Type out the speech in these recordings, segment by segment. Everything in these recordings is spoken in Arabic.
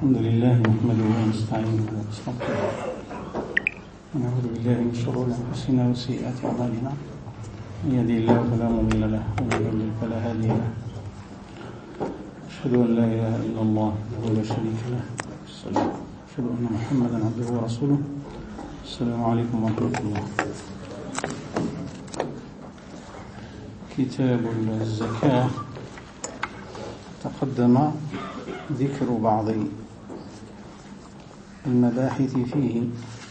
الحمد لله نحمده ونستعينه ونستغفره ونعوذ بالله من شرور أنفسنا وسيئات أعمالنا من يهده الله فلا مضل له ومن يضلل فلا هادي له أشهد أن لا إله إلا الله وحده لا شريك له أشهد أن محمدا عبده ورسوله. السلام عليكم ورحمة الله. كتاب الزكاة تقدم ذكر بعض المباحث فيه،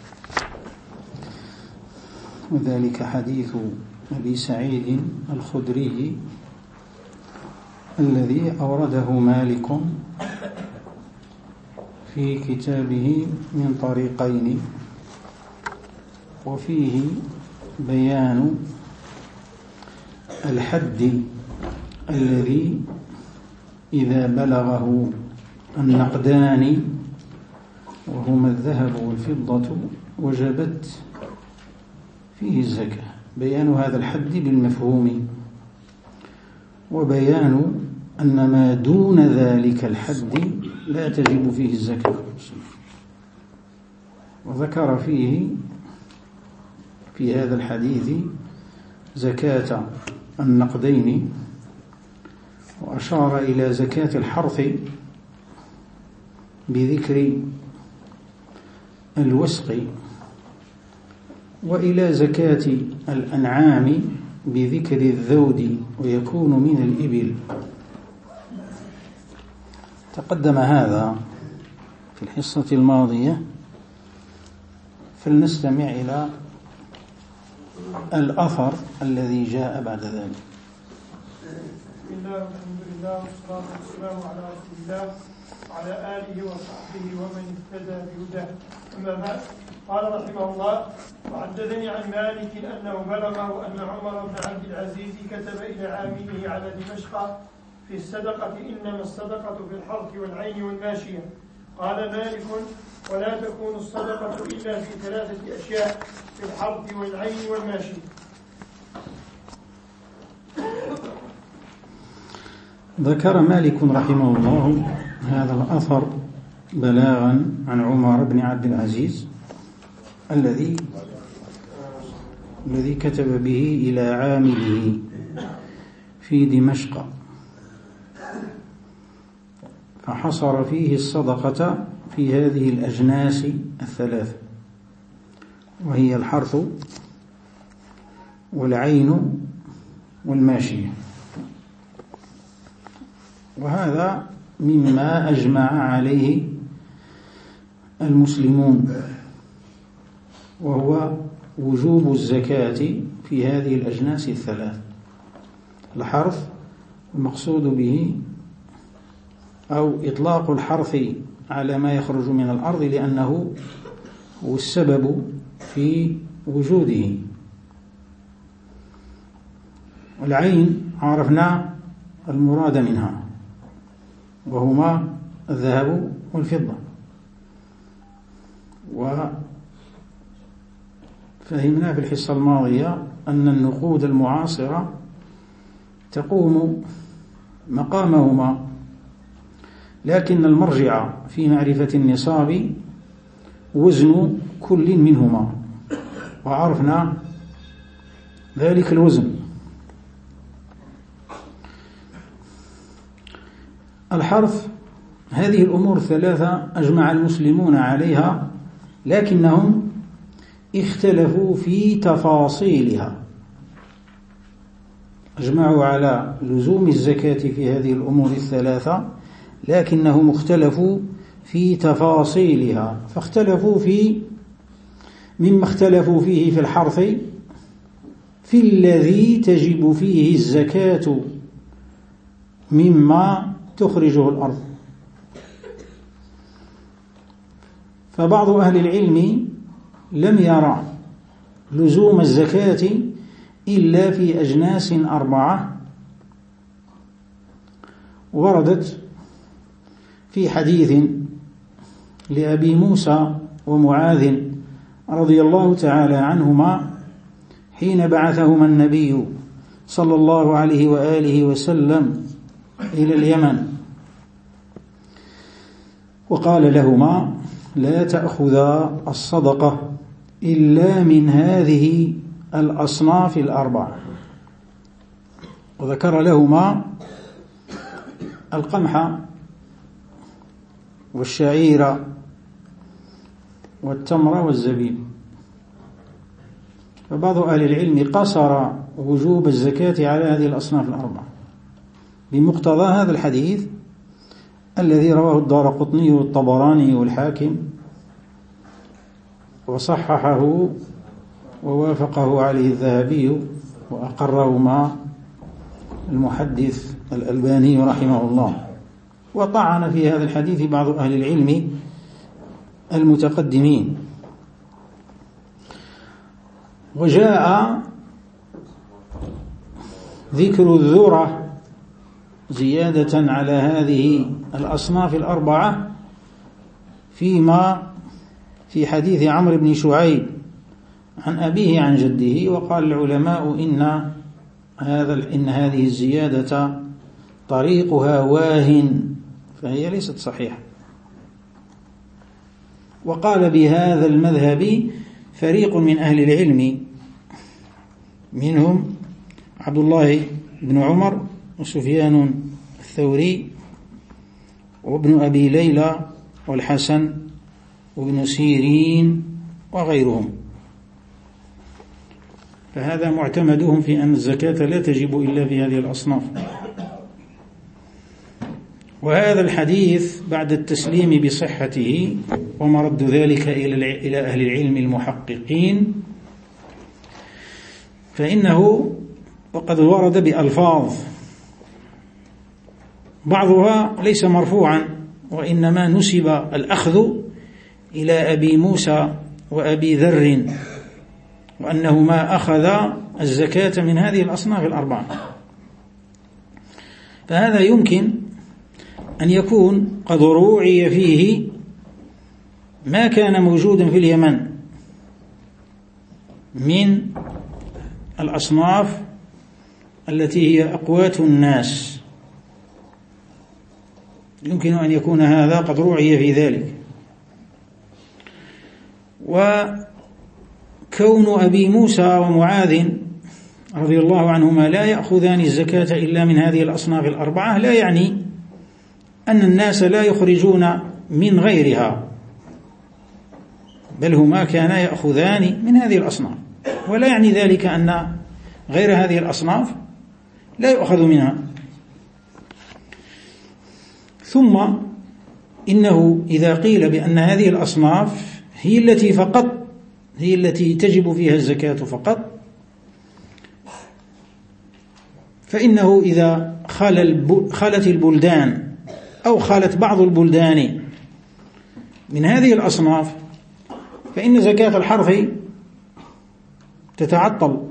وذلك حديث أبي سعيد الخدري الذي أورده مالك في كتابه من طريقين، وفيه بيان الحد الذي إذا بلغه النقدان وهما الذهب والفضة وجبت فيه الزكاة. بيان هذا الحد بالمفهوم، وبيان أن ما دون ذلك الحد لا تجب فيه الزكاة. وذكر فيه في هذا الحديث زكاة النقدين، وأشار إلى زكاة الحرث بذكر الوسق، وإلى زكاة الأنعام بذكر الذود ويكون من الإبل. تقدم هذا في الحصة الماضية، فلنستمع إلى الأثر الذي جاء بعد ذلك. بسم الله والحمد لله والصلاة والسلام على رسول الله وعلى آله وصحبه ومن اهتدى بهداه، أما بعد. قال رحمه الله: وحدثني عن مالك أنه بلغه أن عمر بن عبد العزيز كتب إلى عامله على دمشق في الصدقة: إنما الصدقة في الحرث والعين والماشية. قال مالك: ولا تكون الصدقة إلا في ثلاثة أشياء: في الحرث والعين والماشية. ذكر مالك رحمه الله هذا الأثر بلاغا عن عمر بن عبد العزيز الذي كتب به إلى عامله في دمشق، فحصر فيه الصدقة في هذه الأجناس الثلاث، وهي الحرث والعين والماشية. وهذا مما أجمع عليه المسلمون، وهو وجوب الزكاة في هذه الأجناس الثلاث. الحرث المقصود به أو إطلاق الحرث على ما يخرج من الأرض لأنه هو السبب في وجوده. والعين عرفنا المراد منها، وهما الذهب والفضة. وفهمنا في الحصة الماضية أن النقود المعاصرة تقوم مقامهما، لكن المرجع في معرفة النصاب وزن كل منهما، وعرفنا ذلك الوزن. الحرث هذه الأمور الثلاثة أجمع المسلمون عليها، لكنهم اختلفوا في تفاصيلها. أجمعوا على لزوم الزكاة في هذه الأمور الثلاثة، لكنهم اختلفوا في تفاصيلها. فاختلفوا مما اختلفوا فيه في الحرث في الذي تجب فيه الزكاة مما تخرجه الأرض. فبعض أهل العلم لم يرى لزوم الزكاة إلا في أجناس 4 وردت في حديث لأبي موسى ومعاذ رضي الله تعالى عنهما حين بعثهما النبي صلى الله عليه وآله وسلم إلى اليمن، وقال لهما: لا تأخذا الصدقة إلا من هذه الأصناف الأربعة. وذكر لهما القمح والشعير والتمر والزبيب. فبعض أهل العلم قصر وجوب الزكاة على هذه الأصناف الأربعة بمقتضى هذا الحديث الذي رواه الدارقطني والطبراني والحاكم، وصححه ووافقه عليه الذهبي، وأقرهما المحدث الألباني رحمه الله. وطعن في هذا الحديث بعض أهل العلم المتقدمين. وجاء ذكر الذرة زيادة على هذه الأصناف الأربعة في حديث عمرو بن شعيب عن أبيه عن جده. وقال العلماء إن هذه الزيادة طريقها واهن، فهي ليست صحيحة. وقال بهذا المذهب فريق من أهل العلم، منهم عبد الله بن عمر وسفيان الثوري وابن أبي ليلى والحسن وابن سيرين وغيرهم. فهذا معتمدهم في أن الزكاة لا تجب إلا في هذه الأصناف. وهذا الحديث بعد التسليم بصحته ومرد ذلك إلى أهل العلم المحققين، فإنه وقد ورد بألفاظ بعضها ليس مرفوعا، وإنما نسب الأخذ إلى أبي موسى وأبي ذر، وأنهما أخذ الزكاة من هذه الأصناف الأربعة. فهذا يمكن أن يكون قد روعي فيه ما كان موجودا في اليمن من الأصناف التي هي أقوات الناس، يمكن أن يكون هذا قد روعي في ذلك. وكون أبي موسى ومعاذ رضي الله عنهما لا يأخذان الزكاة إلا من هذه الأصناف الأربعة لا يعني أن الناس لا يخرجون من غيرها، بل هما كانا يأخذان من هذه الأصناف، ولا يعني ذلك أن غير هذه الأصناف لا يؤخذ منها. ثم إنه إذا قيل بأن هذه الأصناف هي التي تجب فيها الزكاة فقط، فإنه إذا خلت البلدان أو خلت بعض البلدان من هذه الأصناف فإن زكاة الحرث تتعطل.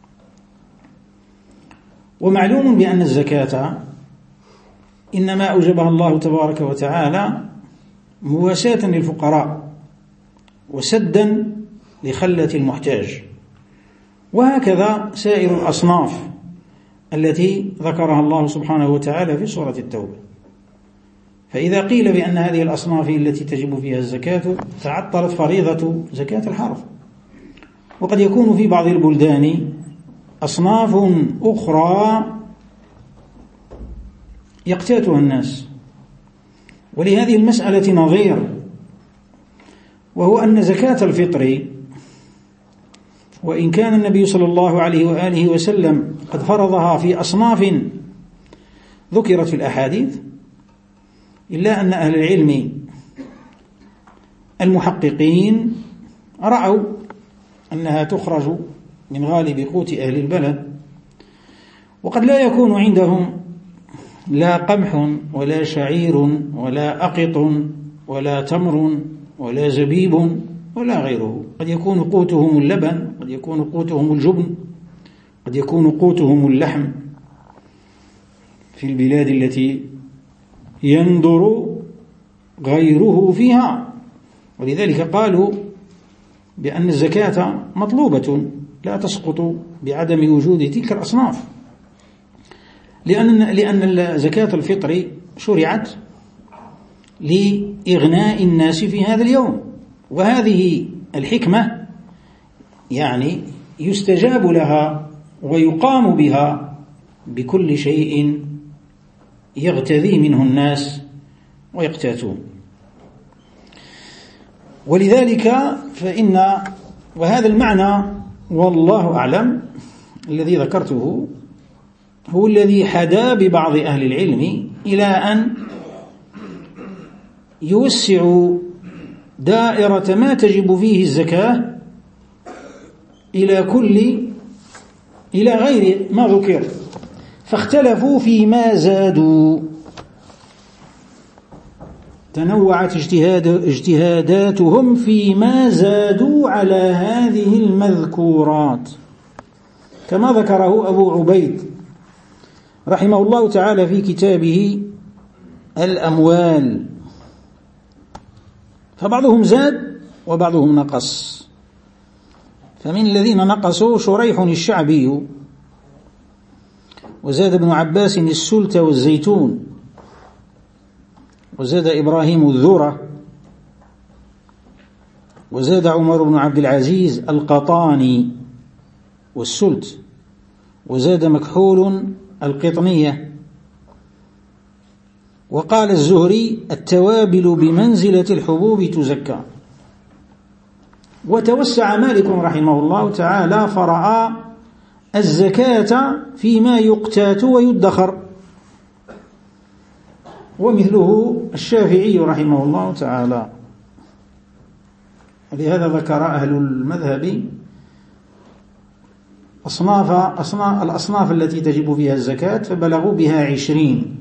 ومعلوم بأن الزكاة إنما أوجبها الله تبارك وتعالى مواساة للفقراء وسدا لخلة المحتاج، وهكذا سائر الأصناف التي ذكرها الله سبحانه وتعالى في سورة التوبة. فإذا قيل بأن هذه الأصناف التي تجب فيها الزكاة تعطلت فريضة زكاة الحرث، وقد يكون في بعض البلدان أصناف أخرى يقتاتها الناس. ولهذه المسألة نظير، وهو أن زكاة الفطر وإن كان النبي صلى الله عليه وآله وسلم قد فرضها في أصناف ذكرت في الأحاديث، إلا أن أهل العلم المحققين رأوا أنها تخرج من غالب قوت أهل البلد، وقد لا يكون عندهم لا قمح ولا شعير ولا أقط ولا تمر ولا زبيب ولا غيره. قد يكون قوتهم اللبن، قد يكون قوتهم الجبن، قد يكون قوتهم اللحم في البلاد التي يندر غيره فيها. ولذلك قالوا بأن الزكاة مطلوبة لا تسقط بعدم وجود تلك الأصناف، لأن زكاة الفطر شرعت لإغناء الناس في هذا اليوم. وهذه الحكمة يعني يستجاب لها ويقام بها بكل شيء يغتذي منه الناس ويقتاتون. ولذلك وهذا المعنى والله أعلم الذي ذكرته هو الذي حدا ببعض أهل العلم إلى أن يوسعوا دائرة ما تجب فيه الزكاة إلى غير ما ذكر، فاختلفوا فيما زادوا. تنوعت اجتهاداتهم فيما زادوا على هذه المذكورات، كما ذكره أبو عبيد رحمه الله تعالى في كتابه الأموال. فبعضهم زاد وبعضهم نقص. فمن الذين نقصوا شريح الشعبي، وزاد ابن عباس السلت والزيتون، وزاد إبراهيم الذرة، وزاد عمر بن عبد العزيز القطاني والسلت، وزاد مكحول القطنية. وقال الزهري التوابل بمنزلة الحبوب تزكى. وتوسع مالك رحمه الله تعالى فرأى الزكاة فيما يقتات ويدخر، ومثله الشافعي رحمه الله تعالى. ولهذا ذكر أهل المذهب الأصناف التي تجب فيها الزكاة، فبلغوا بها 20.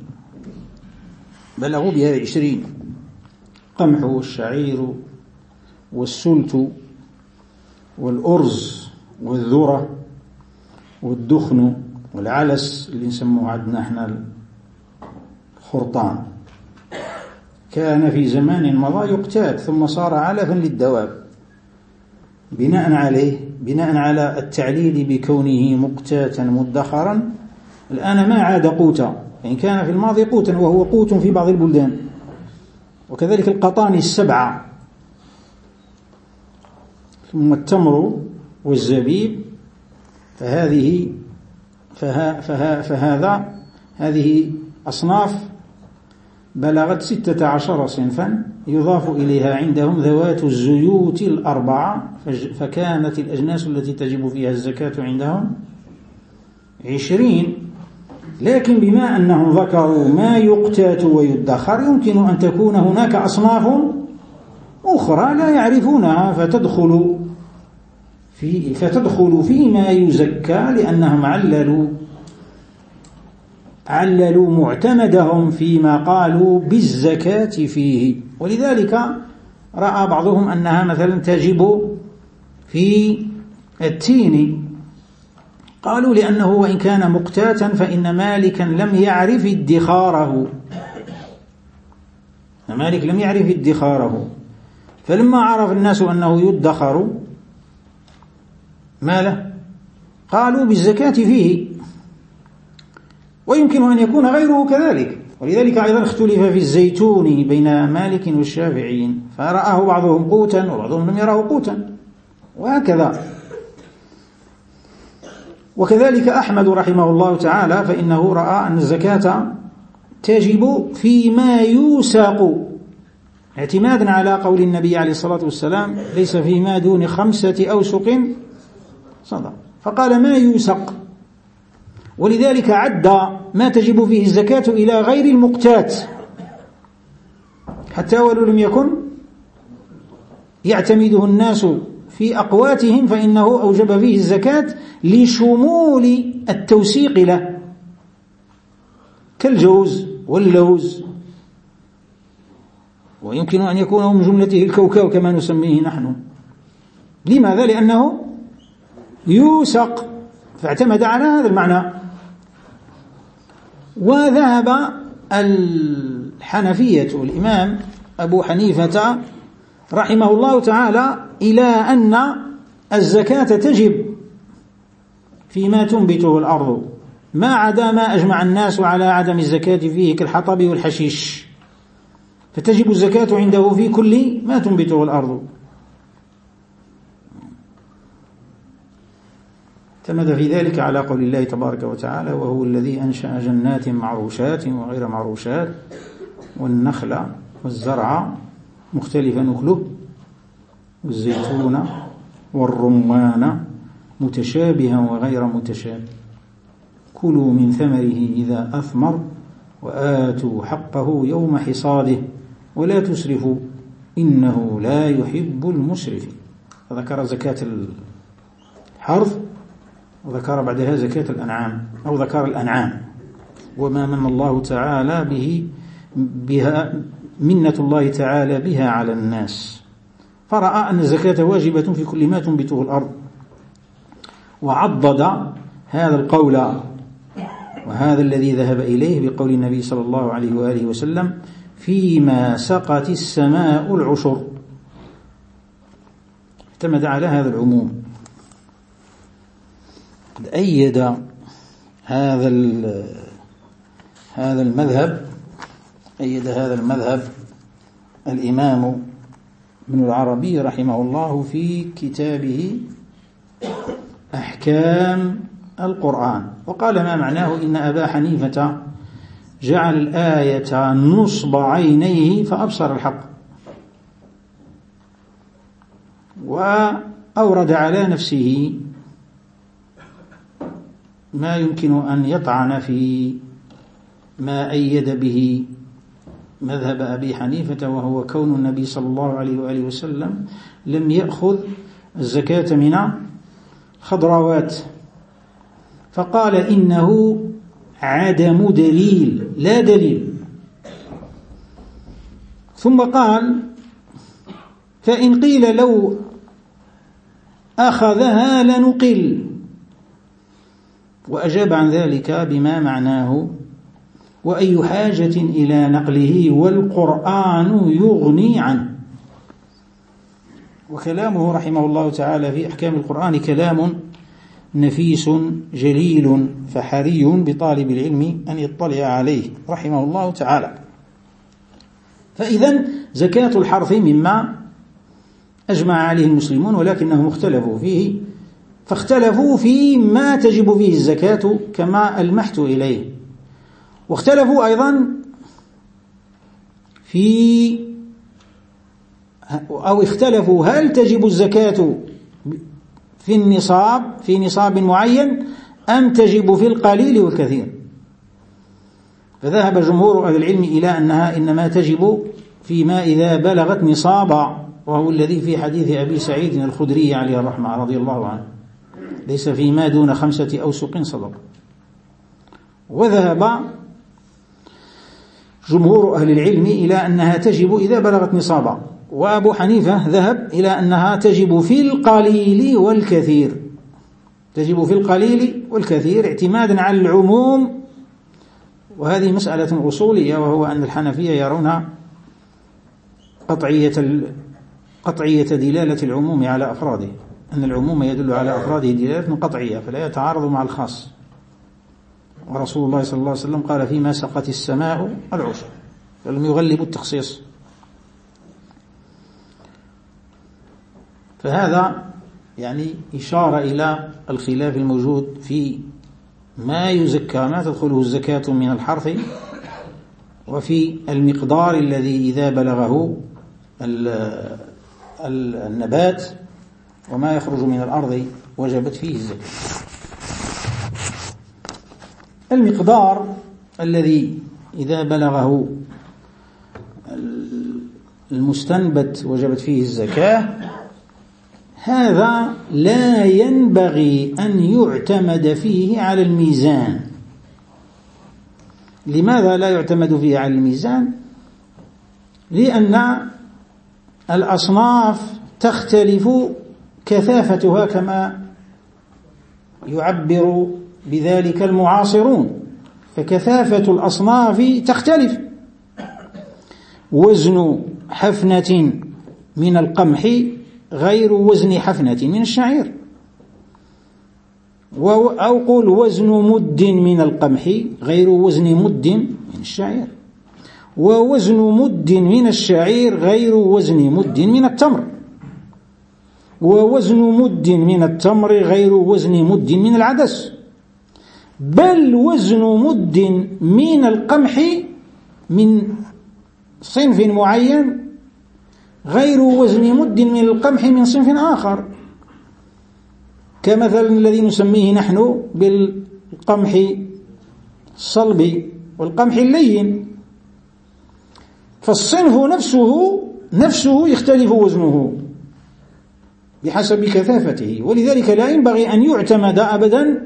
قمح والشعير والسلت والأرز والذرة والدخن والعلس اللي نسموه عندنا احنا الخرطان، كان في زمان مضى يقتات ثم صار علفا للدواب بناء على التعليل بكونه مقتاتا مدخرا. الآن ما عاد قوتا، يعني كان في الماضي قوتا وهو قوت في بعض البلدان. وكذلك القطاني 7، ثم التمر والزبيب، هذه أصناف بلغت 16 صنفا، يضاف إليها عندهم ذوات الزيوت 4، فكانت الأجناس التي تجب فيها الزكاة عندهم 20. لكن بما أنهم ذكروا ما يقتات ويدخر، يمكن أن تكون هناك أصناف أخرى لا يعرفونها فتدخل فيما يزكى، لأنهم عللوا معتمدهم فيما قالوا بالزكاة فيه. ولذلك رأى بعضهم أنها مثلا تجب في التين، قالوا لأنه وإن كان مقتاتا فإن مالكا لم يعرف ادخاره، فلما عرف الناس أنه يدخر ماله قالوا بالزكاة فيه، ويمكن أن يكون غيره كذلك. ولذلك أيضا اختلف في الزيتون بين مالك والشافعيين، فرآه بعضهم قوتا وبعضهم لم يراه قوتا، وهكذا. وكذلك أحمد رحمه الله تعالى، فإنه رأى أن الزكاة تجب فيما يوسق، اعتمادا على قول النبي عليه الصلاة والسلام ليس فيما دون 5 أوسق صدقة، فقال ما يوسق. ولذلك عد ما تجب فيه الزكاة إلى غير المقتات، حتى ولو لم يكن يعتمده الناس في أقواتهم، فإنه أوجب فيه الزكاة لشمول التوسيق له، كالجوز واللوز، ويمكن أن يكون من جملته الكوكاو كما نسميه نحن. لماذا؟ لأنه يوسق، فاعتمد على هذا المعنى. وذهب الحنفية الإمام أبو حنيفة رحمه الله تعالى إلى أن الزكاة تجب فيما تنبته الأرض، ما عدا ما أجمع الناس على عدم الزكاة فيه كالحطب والحشيش. فتجب الزكاة عنده في كل ما تنبته الأرض. اعتمد في ذلك على قول الله تبارك وتعالى: وهو الذي أنشأ جنات معروشات وغير معروشات والنخل والزرع مختلفا نخله والزيتون والرمان متشابها وغير متشابه كلوا من ثمره إذا أثمر وآتوا حقه يوم حصاده ولا تسرفوا إنه لا يحب المسرفين. فذكر زكاة الحرث وذكر بعدها زكاة الأنعام أو ذكر الأنعام وما من الله تعالى بها منة الله تعالى بها على الناس، فرأى أن الزكاة واجبة في كل ما تنبته الأرض، وعضد هذا القول وهذا الذي ذهب إليه بقول النبي صلى الله عليه وآله وسلم: فيما سقت السماء العشر. اعتمد على هذا العموم. قد أيد هذا المذهب الإمام ابن العربي رحمه الله في كتابه أحكام القرآن، وقال ما معناه: إن أبا حنيفة جعل الآية نصب عينيه فأبصر الحق، وأورد على نفسه ما يمكن أن يطعن في ما أيد به مذهب أبي حنيفة، وهو كون النبي صلى الله عليه وآله وسلم لم يأخذ الزكاة من خضروات، فقال إنه عدم دليل لا دليل. ثم قال: فإن قيل لو أخذها لنقل، وأجاب عن ذلك بما معناه: وأي حاجة إلى نقله والقرآن يغني عنه. وكلامه رحمه الله تعالى في أحكام القرآن كلام نفيس جليل، فحري بطالب العلم أن يطلع عليه رحمه الله تعالى. فإذن زكاة الحرث مما أجمع عليه المسلمون، ولكنهم اختلفوا فيه، فاختلفوا في ما تجب فيه الزكاة كما ألمحت إليه، واختلفوا أيضا اختلفوا هل تجب الزكاة في نصاب معين أم تجب في القليل والكثير. فذهب جمهور أهل العلم إلى أنها إنما تجب فيما إذا بلغت نصابا، وهو الذي في حديث أبي سعيد الخدري عليه الرحمة رضي الله عنه: ليس فيما دون 5 أوسق صدقة. وذهب جمهور أهل العلم إلى أنها تجب إذا بلغت نصابا، وأبو حنيفة ذهب إلى أنها تجب في القليل والكثير، تجب في القليل والكثير اعتمادا على العموم. وهذه مسألة أصولية، وهو أن الحنفية يرون قطعية دلالة العموم على أفراده، أن العموم يدل على أفراده دلالة قطعية فلا يتعارض مع الخاص. ورسول الله صلى الله عليه وسلم قال: فيما سقت السماء العشر، فلم يغلب التخصيص. فهذا يعني إشارة إلى الخلاف الموجود في ما يزكى، ما تدخله الزكاة من الحرث، وفي المقدار الذي إذا بلغه النبات وما يخرج من الأرض وجبت فيه الزكاة. المقدار الذي إذا بلغه المستنبت وجبت فيه الزكاة، هذا لا ينبغي أن يعتمد فيه على الميزان. لماذا لا يعتمد فيه على الميزان؟ لأن الأصناف تختلف كثافتها كما يعبر بذلك المعاصرون، فكثافة الأصناف تختلف. وزن حفنة من القمح غير وزن حفنة من الشعير، أو قول وزن مد من القمح غير وزن مد من الشعير، ووزن مد من الشعير غير وزن مد من التمر، ووزن مد من التمر غير وزن مد من العدس، بل وزن مد من القمح من صنف معين غير وزن مد من القمح من صنف آخر، كمثل الذي نسميه نحن بالقمح الصلب والقمح اللين، فالصنف نفسه يختلف وزنه بحسب كثافته، ولذلك لا ينبغي أن يعتمد أبدا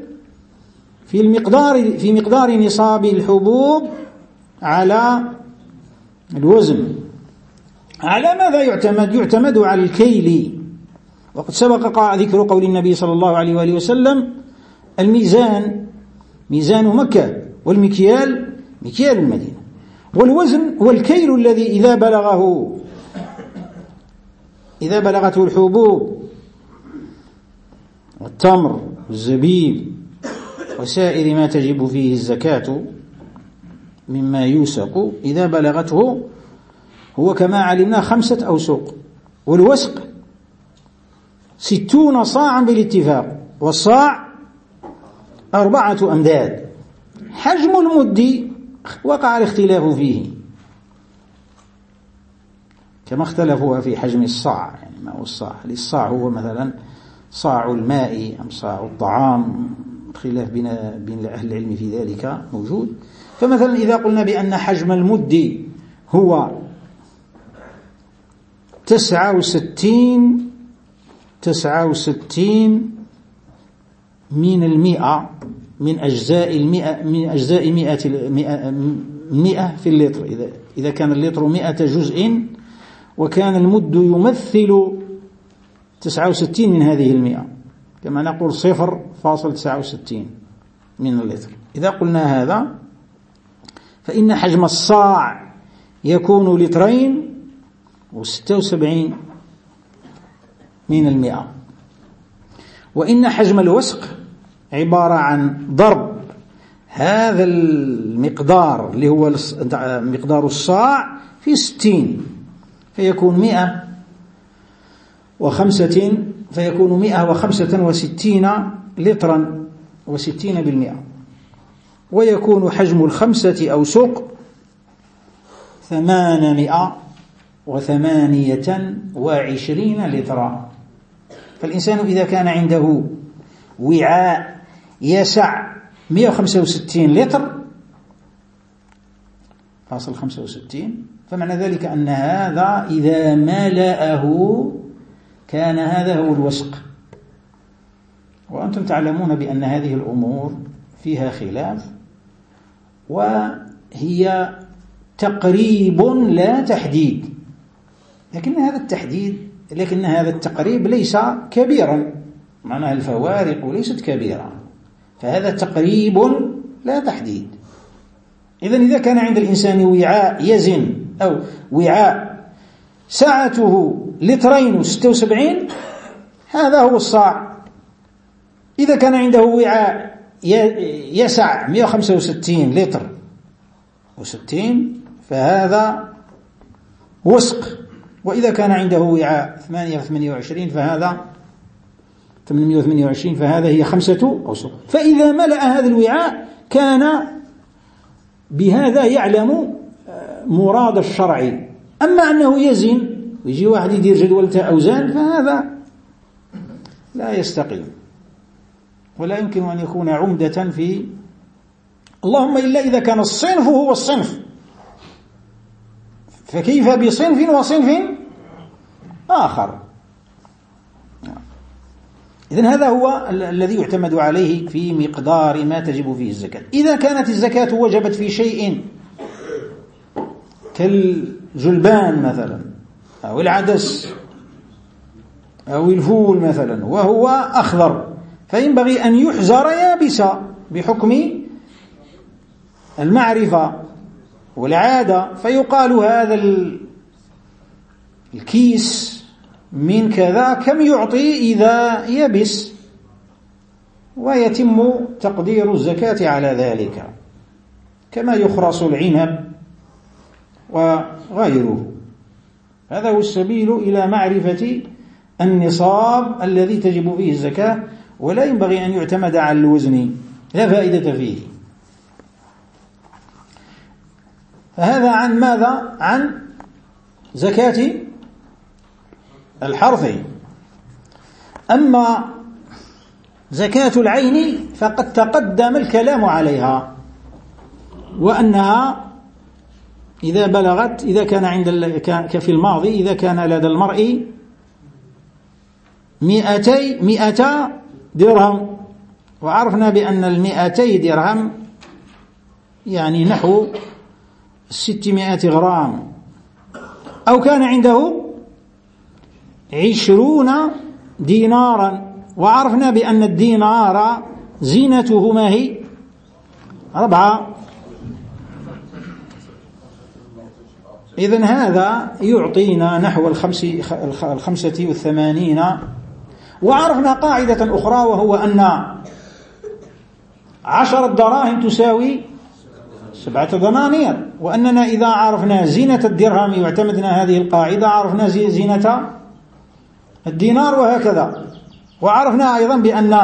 في مقدار نصاب الحبوب على الوزن. على ماذا يعتمد؟ يعتمد على الكيل، وقد سبق ذكر قول النبي صلى الله عليه وآله وسلم: الميزان ميزان مكة، والمكيال مكيال المدينة. والوزن والكيل الذي إذا بلغته الحبوب والتمر والزبيب وسائر ما تجب فيه الزكاة مما يوسق، إذا بلغته هو كما علمنا 5 أوسق، والوسق 60 صاعا بالاتفاق، والصاع 4 أمداد. حجم المد وقع الاختلاف فيه كما اختلفوا في حجم الصاع، يعني ما هو الصاع؟ الصاع هو مثلا صاع الماء أم صاع الطعام، خلاف بين أهل العلم في ذلك موجود. فمثلا إذا قلنا بأن حجم المد هو 69 من 100 من أجزاء 100 في اللتر، إذا كان اللتر 100 جزء وكان المد يمثل 69 من هذه 100، كما نقول 0.69 من اللتر. إذا قلنا هذا فإن حجم الصاع يكون 2.76 من 100، وإن حجم الوسق عبارة عن ضرب هذا المقدار اللي هو مقدار الصاع في 60، فيكون 165 لترا و60%، ويكون حجم 5 أوسق 828 لترا. فالإنسان إذا كان عنده وعاء يسع 165 لتر فاصل 65، فمعنى ذلك أن هذا إذا ملأه كان هذا هو الوسق. وأنتم تعلمون بأن هذه الأمور فيها خلاف، وهي تقريب لا تحديد، لكن هذا التقريب ليس كبيرا، معناها الفوارق ليست كبيرة، فهذا تقريب لا تحديد. إذن إذا كان عند الإنسان وعاء يزن أو وعاء سعته 2.76 هذا هو الصاع. إذا كان عنده وعاء يسع 165 لتر و60 فهذا وسق، وإذا كان عنده وعاء 28 فهذا 828 فهذا هي 5 أوسق. فإذا ملأ هذا الوعاء كان بهذا يعلم مراد الشرع. أما أنه يزن ويجي واحد يدير جدولة أوزان فهذا لا يستقيم ولا يمكن أن يكون عمدة في، اللهم إلا إذا كان الصنف هو الصنف، فكيف بصنف وصنف آخر؟ إذن هذا هو الذي يعتمد عليه في مقدار ما تجب فيه الزكاة. إذا كانت الزكاة وجبت في شيء كالجلبان مثلا أو العدس أو الفول مثلا وهو أخضر، فينبغي أن يحزر يابسا بحكم المعرفة والعادة، فيقال هذا الكيس من كذا كم يعطي إذا يبس، ويتم تقدير الزكاة على ذلك. كما يخرص العنب وغيره. هذا هو السبيل إلى معرفة النصاب الذي تجب فيه الزكاة، ولا ينبغي أن يعتمد على الوزن، لا فائدة فيه. فهذا عن ماذا؟ عن زكاة الحرث. أما زكاة العين فقد تقدم الكلام عليها، وأنها إذا بلغت، إذا كان في الماضي، إذا كان لدى المرء 200 درهم، وعرفنا بأن 200 درهم يعني نحو 600 غرام، أو كان عنده 20 دينارا، وعرفنا بأن الدينار زينته ما هي 4. إذن هذا يعطينا نحو 85. وعرفنا قاعدة أخرى، وهو أن 10 دراهم تساوي 7 دنانير، وأننا إذا عرفنا زينة الدرهم واعتمدنا هذه القاعدة عرفنا زينة الدينار، وهكذا. وعرفنا أيضا بأن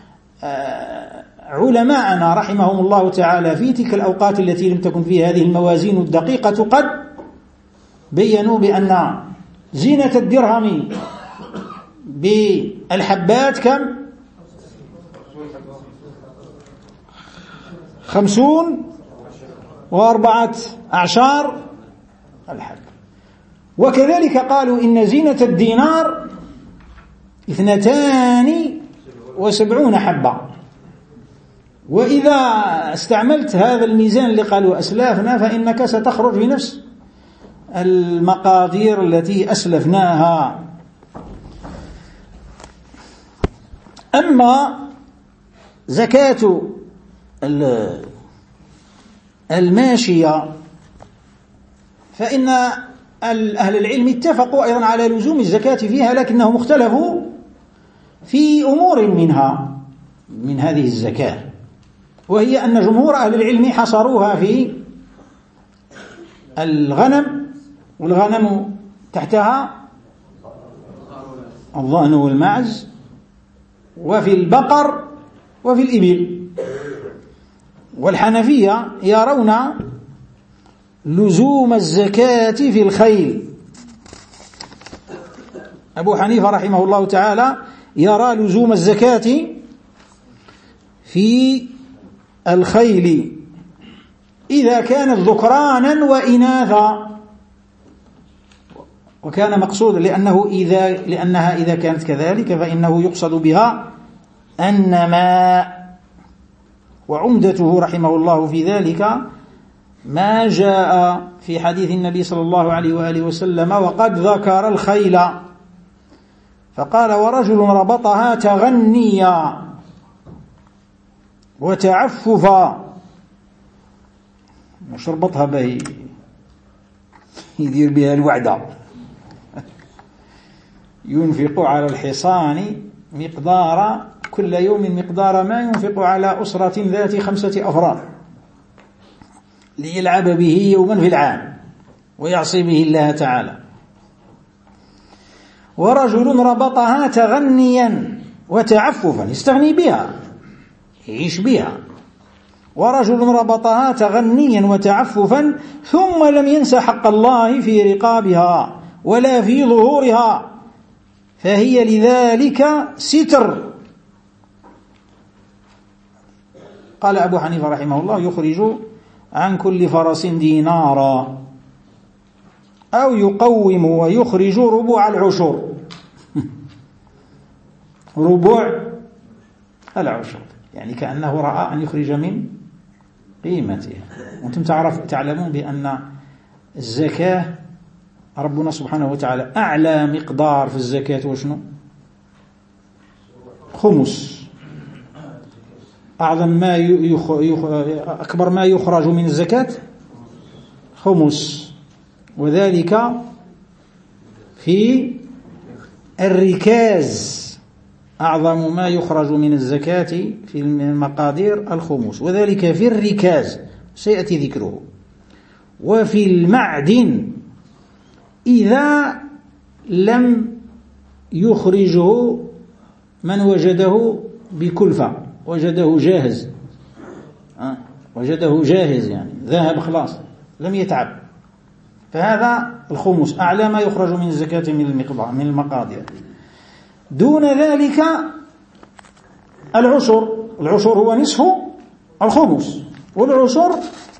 علماءنا رحمهم الله تعالى في تلك الأوقات التي لم تكن فيها هذه الموازين الدقيقة قد بيّنوا بأن زينة الدرهم بالحبات كم؟ 50 و14 الحب. وكذلك قالوا إن زينة الدينار 72 حبة. وإذا استعملت هذا الميزان اللي قالوا أسلافنا فإنك ستخرج بنفس المقادير التي أسلفناها. أما زكاة الماشية فإن أهل العلم اتفقوا أيضا على لزوم الزكاة فيها، لكنهم اختلفوا في أمور منها من هذه الزكاة، وهي أن جمهور أهل العلم حصروها في الغنم، والغنم تحتها الضأن والمعز، وفي البقر وفي الإبل. والحنفية يرون لزوم الزكاة في الخيل. أبو حنيفة رحمه الله تعالى يرى لزوم الزكاة في الخيل إذا كانت ذكرانا وإناثا، وكان مقصود لأنها إذا كانت كذلك فإنه يقصد بها النماء. وعمدته رحمه الله في ذلك ما جاء في حديث النبي صلى الله عليه وآله وسلم وقد ذكر الخيل فقال: ورجل ربطها تغنيا وتعففا. مش ربطها به يدير بها الوعدة، ينفق على الحصان مقدار كل يوم مقدار ما ينفق على أسرة ذات 5 أفراد ليلعب به يوما في العام ويعصي به الله تعالى. ورجل ربطها تغنيا وتعففا، يستغني بها يعيش بها. ورجل ربطها تغنيا وتعففا ثم لم ينس حق الله في رقابها ولا في ظهورها فهي لذلك ستر. قال أبو حنيفة رحمه الله: يخرج عن كل فرس دينارا، أو يقوم ويخرج ربع العشر. ربع العشر يعني كأنه رأى أن يخرج من قيمتها. وأنتم تعلمون بأن الزكاة ربنا سبحانه وتعالى أعلى مقدار في الزكاة وشنو؟ خمس. أعظم ما أكبر ما يخرج من الزكاة خمس، وذلك في الركاز. أعظم ما يخرج من الزكاة في المقادير الخمس، وذلك في الركاز سيأتي ذكره. وفي المعدن إذا لم يخرجه من وجده بكلفة، وجده جاهز، وجده جاهز يعني ذهب خلاص لم يتعب، فهذا الخمس أعلى ما يخرج من الزكاة من المقادير. دون ذلك العشر هو نصف الخمس، والعشر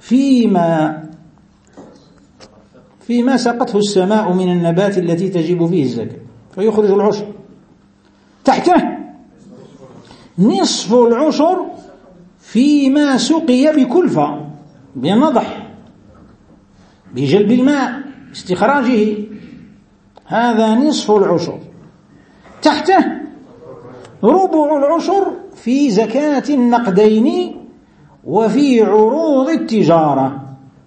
فيما سقته السماء من النبات التي تجب فيه الزكاة، فيخرج العشر. تحته نصف العشر فيما سقي بكلفة، بنضح، بجلب الماء، استخراجه، هذا نصف العشر. تحته ربع العشر في زكاة النقدين وفي عروض التجارة.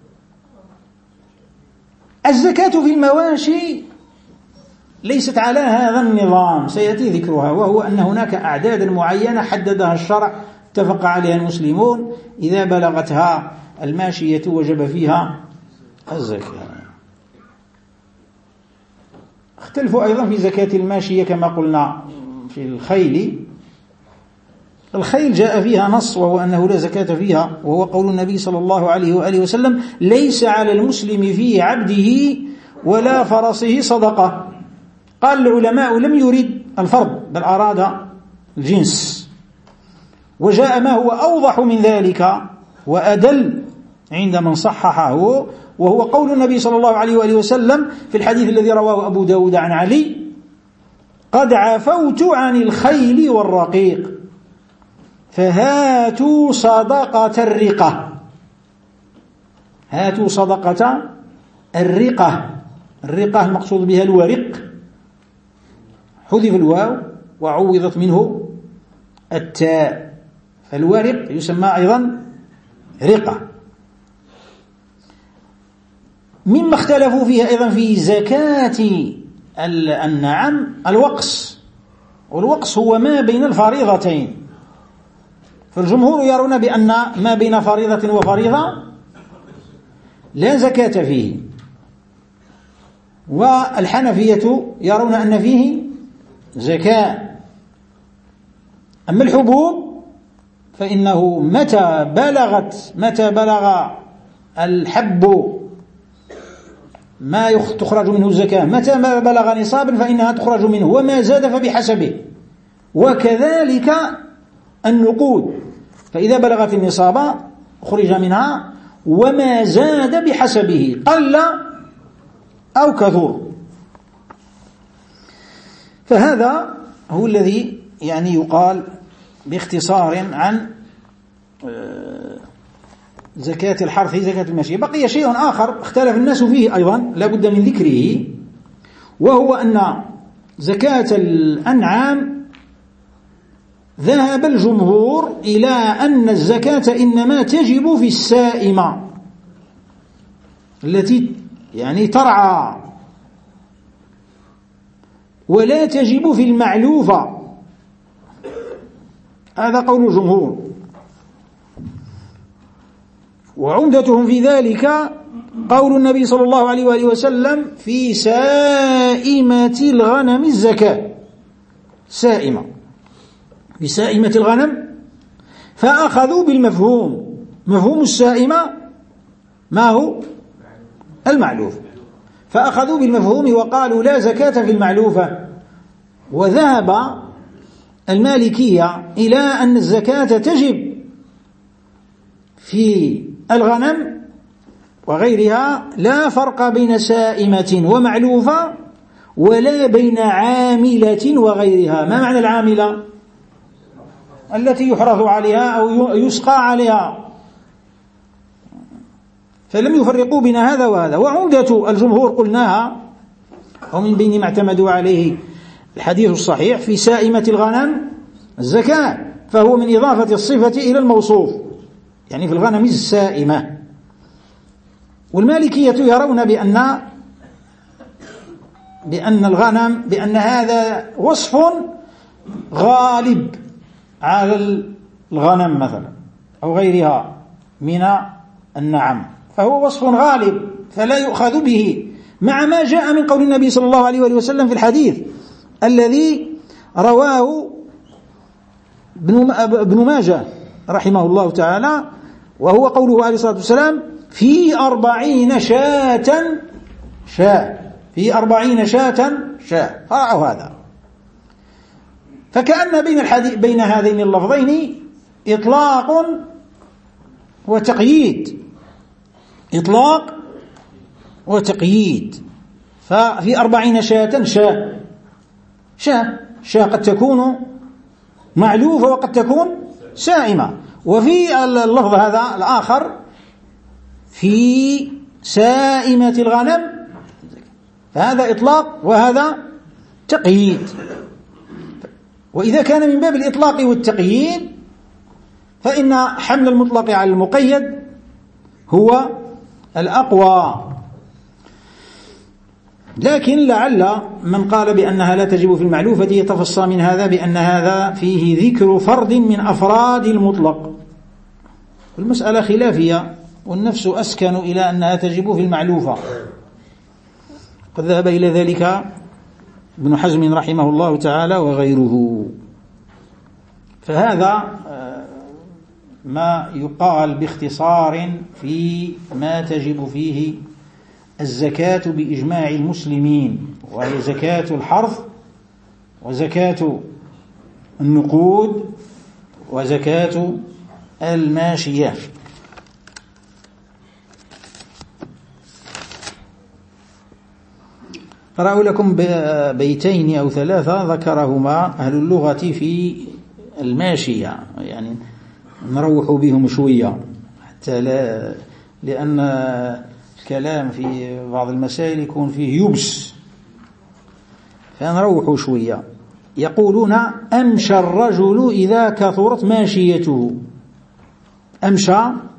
الزكاة في المواشي ليست على هذا النظام، سيأتي ذكرها، وهو أن هناك أعداد معينة حددها الشرع اتفق عليها المسلمون، إذا بلغتها الماشية وجب فيها الزكاة. اختلفوا أيضا في زكاة الماشية كما قلنا في الخيل جاء فيها نص وهو أنه لا زكاة فيها، وهو قول النبي صلى الله عليه وآله وسلم: ليس على المسلم في عبده ولا فرسه صدقة. قال العلماء: لم يرد الفرض بل أراد الجنس. وجاء ما هو أوضح من ذلك وأدل عند من صححه، وهو قول النبي صلى الله عليه وآله وسلم في الحديث الذي رواه أبو داود عن علي: قد عفوت عن الخيل والرقيق فهاتوا صدقة الرقة. هاتوا صدقة الرقة. الرقة المقصود بها الورق، حذف الواو وعوضت منه التاء، فالورق يسمى أيضا رقة. مما اختلفوا فيها أيضا في زكاة النعم الوقص، والوقص هو ما بين الفريضتين، فالجمهور يرون بأن ما بين فريضة وفريضة لا زكاة فيه، والحنفية يرون أن فيه زكاة. أما الحبوب فإنه متى بلغ الحب ما تخرج منه الزكاة، متى ما بلغ نصابا فإنها تخرج منه، وما زاد فبحسبه. وكذلك النقود، فإذا بلغت النصاب خرج منها، وما زاد بحسبه قل أو كثر. فهذا هو الذي يعني يقال باختصار عن زكاة الحرث، زكاة الماشية. بقي شيء آخر اختلف الناس فيه أيضا لا بد من ذكره، وهو أن زكاة الأنعام ذهب الجمهور إلى أن الزكاة إنما تجب في السائمة التي يعني ترعى، ولا تجب في المعلوفة. هذا قول الجمهور، وعمدتهم في ذلك قول النبي صلى الله عليه وآله وسلم في سائمة الغنم الزكاة. سائمة، في سائمة الغنم، فأخذوا بالمفهوم، مفهوم السائمة ما هو المعلوف، فأخذوا بالمفهوم وقالوا لا زكاة في المعلوفة. وذهب المالكية إلى أن الزكاة تجب في الغنم وغيرها، لا فرق بين سائمة ومعلوفة، ولا بين عاملة وغيرها. ما معنى العاملة؟ التي يحرث عليها أو يسقى عليها، فلم يفرقوا بين هذا وهذا. وعمدة الجمهور قلناها، ومن بين ما اعتمدوا عليه الحديث الصحيح في سائمة الغنم الزكاة، فهو من إضافة الصفة إلى الموصوف، يعني في الغنم السائمة. والمالكية يرون بأن الغنم، بأن هذا وصف غالب على الغنم مثلا أو غيرها من النعم، فهو وصف غالب فلا يؤخذ به، مع ما جاء من قول النبي صلى الله عليه وآله وسلم في الحديث الذي رواه ابن ماجه رحمه الله تعالى، وهو قوله عليه الصلاة والسلام: في 40 شاة في 40 شاة فرعوا هذا. فكأن بين هذين اللفظين إطلاق وتقييد، إطلاق وتقييد. ففي 40 شاة شاة قد تكون معلوفة وقد تكون سائمة. وفي اللفظ هذا الآخر في سائمة الغنم، فهذا إطلاق وهذا تقييد. وإذا كان من باب الإطلاق والتقييد فإن حمل المطلق على المقيد هو الأقوى. لكن لعل من قال بأنها لا تجب في المعلوفة يتفصى من هذا بأن هذا فيه ذكر فرد من أفراد المطلق. المسألة خلافية، والنفس أسكن إلى أنها تجب في المعلوفة. قد ذهب إلى ذلك ابن حزم رحمه الله تعالى وغيره. فهذا ما يقال باختصار في ما تجب فيه الزكاة بإجماع المسلمين، وهي زكاة الحرث وزكاة النقود وزكاة الماشية. قرأوا لكم بيتين أو ثلاثة ذكرهما أهل اللغة في الماشية، يعني نروح بهم شوية حتى لا، لأن الكلام في بعض المسائل يكون فيه يبس، فنروح شوية. يقولون: أمشى الرجل إذا كثرت ماشيته. أمشى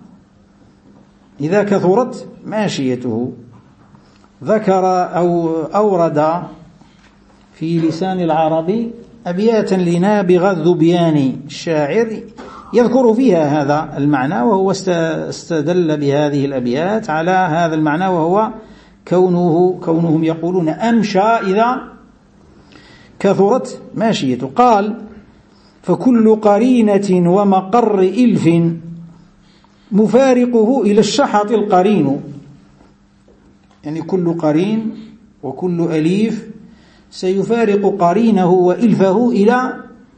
إذا كثرت ماشيته. ذكر أو أورد في لسان العرب أبياتا لنابغة الذبياني الشاعر يذكر فيها هذا المعنى، وهو استدل بهذه الأبيات على هذا المعنى، وهو كونهم يقولون أمشى إذا كثرت ماشيته. قال: فكل قرينة ومقر إلف مفارقه إلى الشحط القرين. يعني كل قرين وكل أليف سيفارق قرينه وإلفه إلى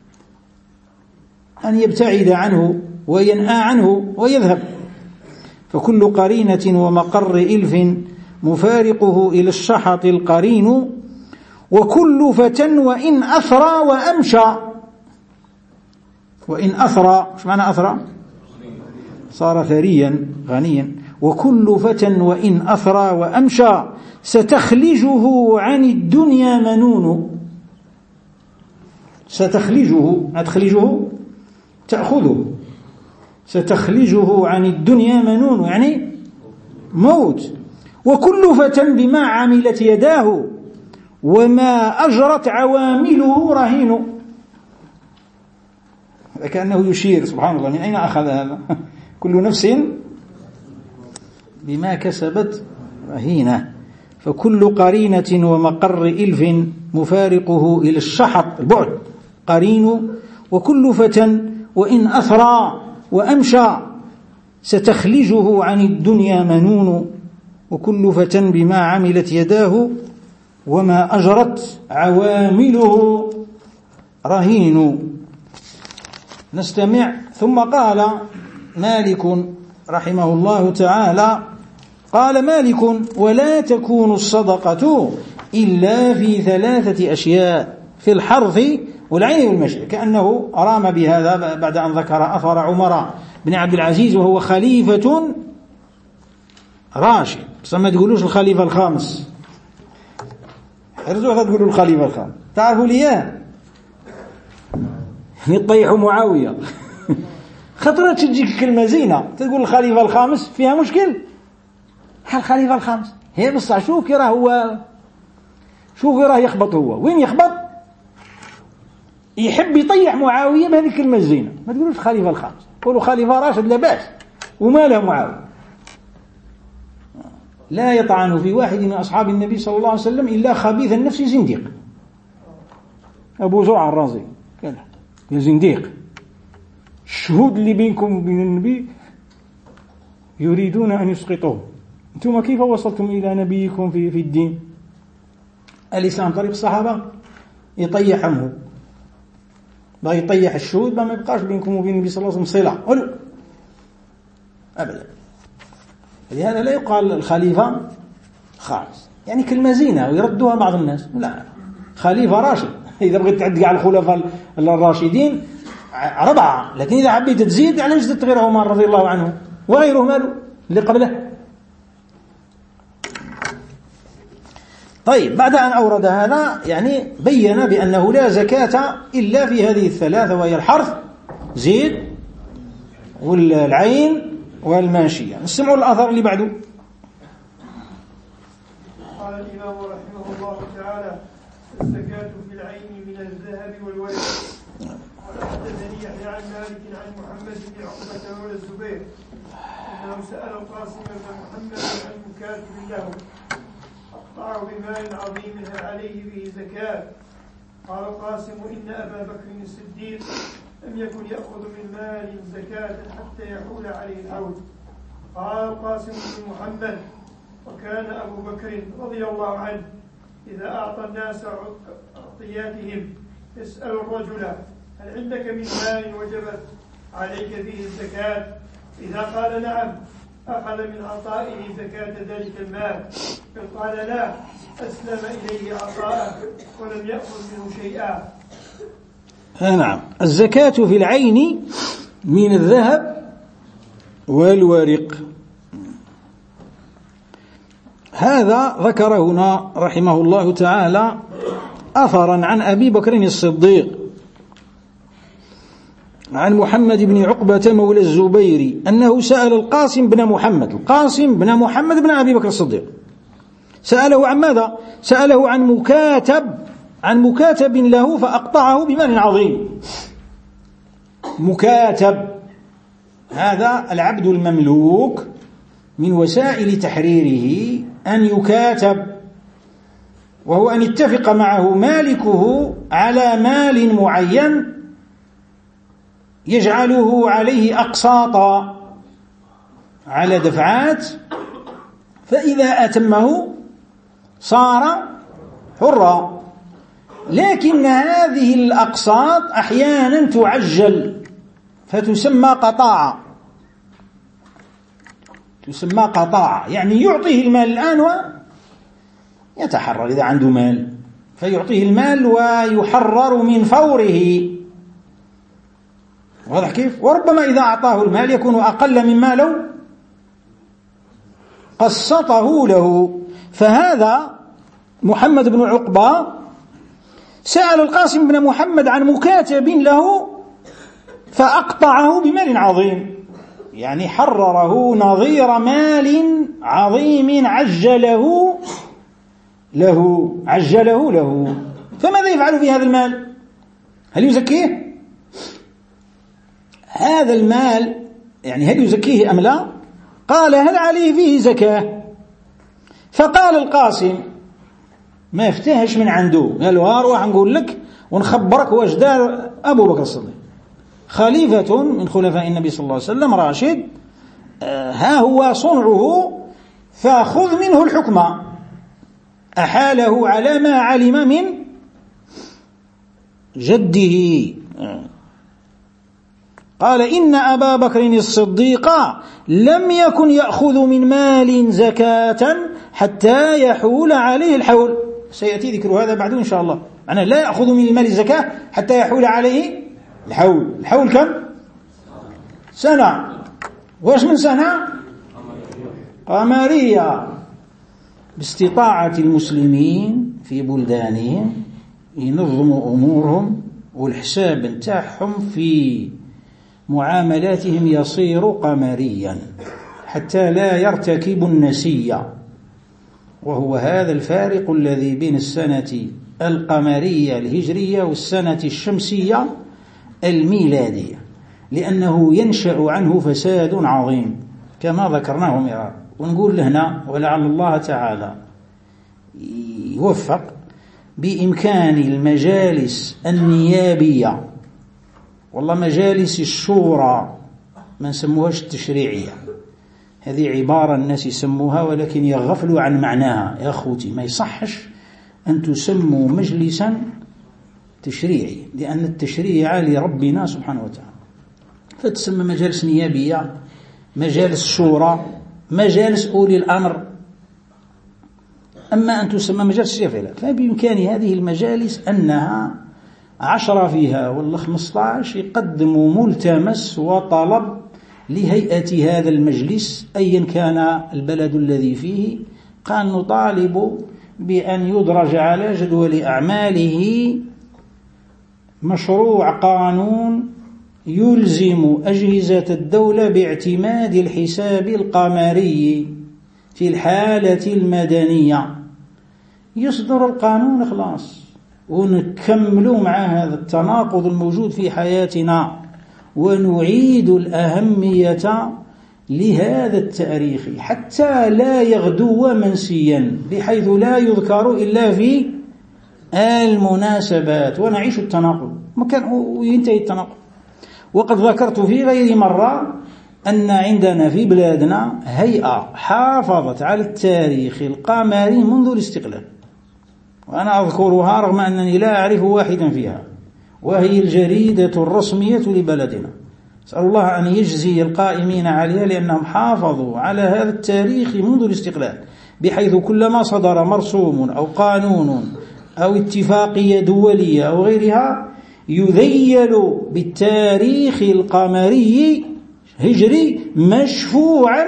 أن يبتعد عنه وينأى عنه ويذهب. فكل قرينة ومقر إلف مفارقه إلى الشحط القرين، وكل فتى وإن أثرى وأمشى. وإن أثرى، ايش معنى أثرى؟ صار ثريا غنيا. وكل فتى وإن أثرى وأمشى ستخلجه عن الدنيا منون. ستخلجه تأخذه، ستخلجه عن الدنيا منون يعني موت. وكل فتى بما عملت يداه وما أجرت عوامله رهين. كأنه يشير سبحان الله، من أين أخذ هذا؟ كل نفس بما كسبت رهينة. فكل قرينة ومقر إلف مفارقه إلى الشحط البعد قرين. وكل فتى وإن أثرى وأمشى ستخلجه عن الدنيا منون. وكل فتى بما عملت يداه وما أجرت عوامله رهين. نستمع. ثم قال مالك رحمه الله تعالى، قال مالك: ولا تكون الصدقة إلا في 3 أشياء: في الحرث والعين والمشي. كأنه رام بهذا بعد أن ذكر أثر عمر بن عبد العزيز وهو خليفة راشد. بس ما تقولوش الخليفة الخامس، ارجعوا تقولوا الخليفة الخامس، تعرفوا ليه؟ يطيحوا معاوية. خطرت تجيك كلمة زينة تقول الخليفة الخامس فيها مشكل. الخليفة الخامس هي بصح شوف كي راه يخبط. هو وين يخبط؟ يحب يطيح معاوية بهذه الكلمة الزينة. ما تقولوش الخليفة الخامس، قولوا خليفة راشد لا بأس وما له معاوية. لا يطعن في واحد من أصحاب النبي صلى الله عليه وسلم إلا خبيث النفس زنديق. أبو زرع الرازي قال يا زنديق، الشهود اللي بينكم وبين النبي يريدون أن يسقطوه، أنتم كيف وصلتم إلى نبيكم في الدين؟ الإسلام طريق الصحابة يطيح همه، بغى يطيح الشهود ما يبقاش بينكم وبين النبي صلى الله عليه وسلم صلة ولو أبدا. لهذا لا يقال الخليفة خامس، يعني كلمة زينة ويردوها بعض الناس، لا، خليفة راشد. إذا بغيت تعد على الخلفاء الراشدين 4، لكن إذا حبيت تزيد على جزء غير عمر رضي الله عنه وغيره ماله اللي قبله. طيب، بعد أن أورد هذا يعني بين بأنه لا زكاة إلا في هذه الثلاثة، وهي الحرث زيد والعين والماشية. نسمعوا الأثر اللي بعده. قال الإمام رحمه الله تعالى: الزكاة في العين من الذهب والورق. وحدثني يحيى عن مالك عن محمد بن عقبة مولى الزبير أنه سأل القاسم بن محمد عن مكاتب له أقطعه بمال عظيم هل عليه به زكاة؟ قال القاسم: إن أبا بكر الصديق لم يكن يأخذ من مال زكاة حتى يحول عليه الحول. قال القاسم بن محمد: وكان أبو بكر رضي الله عنه إذا أعطى الناس عطياتهم يسأل الرجل: هل عندك من مال وجبت عليك فيه الزكاة؟ إذا قال نعم أخذ من عطائه زكاة ذلك المال، إن قال لا أسلم إليه عطاءه ولم يأخذ منه شيئا. نعم، الزكاة في العين من الذهب والورق. هذا ذكر هنا رحمه الله تعالى أثرا عن أبي بكر الصديق عن محمد بن عقبة مولى الزبير أنه سأل القاسم بن محمد بن أبي بكر الصديق، سأله عن ماذا؟ سأله عن مكاتب له فأقطعه بمال عظيم. مكاتب هذا العبد المملوك، من وسائل تحريره أن يكاتب، وهو أن يتفق معه مالكه على مال معين يجعله عليه أقساطا على دفعات، فإذا أتمه صار حرا. لكن هذه الأقساط أحيانا تعجل فتسمى قطاعة، يعني يعطيه المال الآن ويتحرر إذا عنده مال، فيعطيه المال ويحرر من فوره. واضح كيف؟ وربما إذا أعطاه المال يكون أقل مما لو قسطه له. فهذا محمد بن عقبة سأل القاسم بن محمد عن مكاتب له فأقطعه بمال عظيم، يعني حرره نظير مال عظيم عجله له. فماذا يفعل في هذا المال؟ هل يزكيه؟ هذا المال يعني هل يزكيه أم لا؟ قال: هل عليه فيه زكاة؟ فقال القاسم ما يفتهش من عنده، قال له: أروح نقول لك ونخبرك واش دار أبو بكر الصديق، خليفة من خلفاء النبي صلى الله عليه وسلم راشد، ها هو صنعه، فخذ منه الحكم. أحاله على ما علم من جده. قال: إن أبا بكر الصديق لم يكن يأخذ من مال زكاة حتى يحول عليه الحول. سيأتي ذكر هذا بعد إن شاء الله. معناه لا يأخذ من المال زكاة حتى يحول عليه الحول. الحول كم؟ سنة. واش من سنة؟ قمرية. باستطاعة المسلمين في بلدانهم ينظموا أمورهم، والحساب نتاعهم في معاملاتهم يصير قمريا حتى لا يرتكب النسية، وهو هذا الفارق الذي بين السنة القمرية الهجرية والسنة الشمسية الميلادية، لأنه ينشأ عنه فساد عظيم كما ذكرناه مرارا. ونقول لهنا ولعل الله تعالى يوفق بإمكان المجالس النيابية، والله مجالس الشورى ما نسموهاش التشريعية، هذه عبارة الناس يسموها ولكن يغفلوا عن معناها. يا أخوتي ما يصحش أن تسموا مجلسا تشريعي، لأن التشريع لربنا سبحانه وتعالى، فتسمى مجالس نيابية، مجالس شورى، مجالس أولي الأمر. أما أن تسمى مجالس شريعية فبإمكان هذه المجالس أنها 10 فيها ولا 15 يقدموا ملتمس وطلب لهيئة هذا المجلس أيا كان البلد الذي فيه، قال نطالب بأن يدرج على جدول أعماله مشروع قانون يلزم أجهزة الدولة باعتماد الحساب القمري في الحالة المدنية. يصدر القانون خلاص، ونكملوا مع هذا التناقض الموجود في حياتنا، ونعيد الأهمية لهذا التاريخ حتى لا يغدو منسيا، بحيث لا يذكر إلا في المناسبات، ونعيش التناقض وينتهي التناقض. وقد ذكرت في غير مرة أن عندنا في بلادنا هيئة حافظت على التاريخ القمري منذ الاستقلال، وأنا أذكرها رغم أنني لا أعرف واحدا فيها، وهي الجريدة الرسمية لبلدنا. أسأل الله أن يجزي القائمين عليها، لأنهم حافظوا على هذا التاريخ منذ الاستقلال، بحيث كلما صدر مرسوم أو قانون أو اتفاقية دولية أو غيرها يذيل بالتاريخ القمري هجري مشفوعا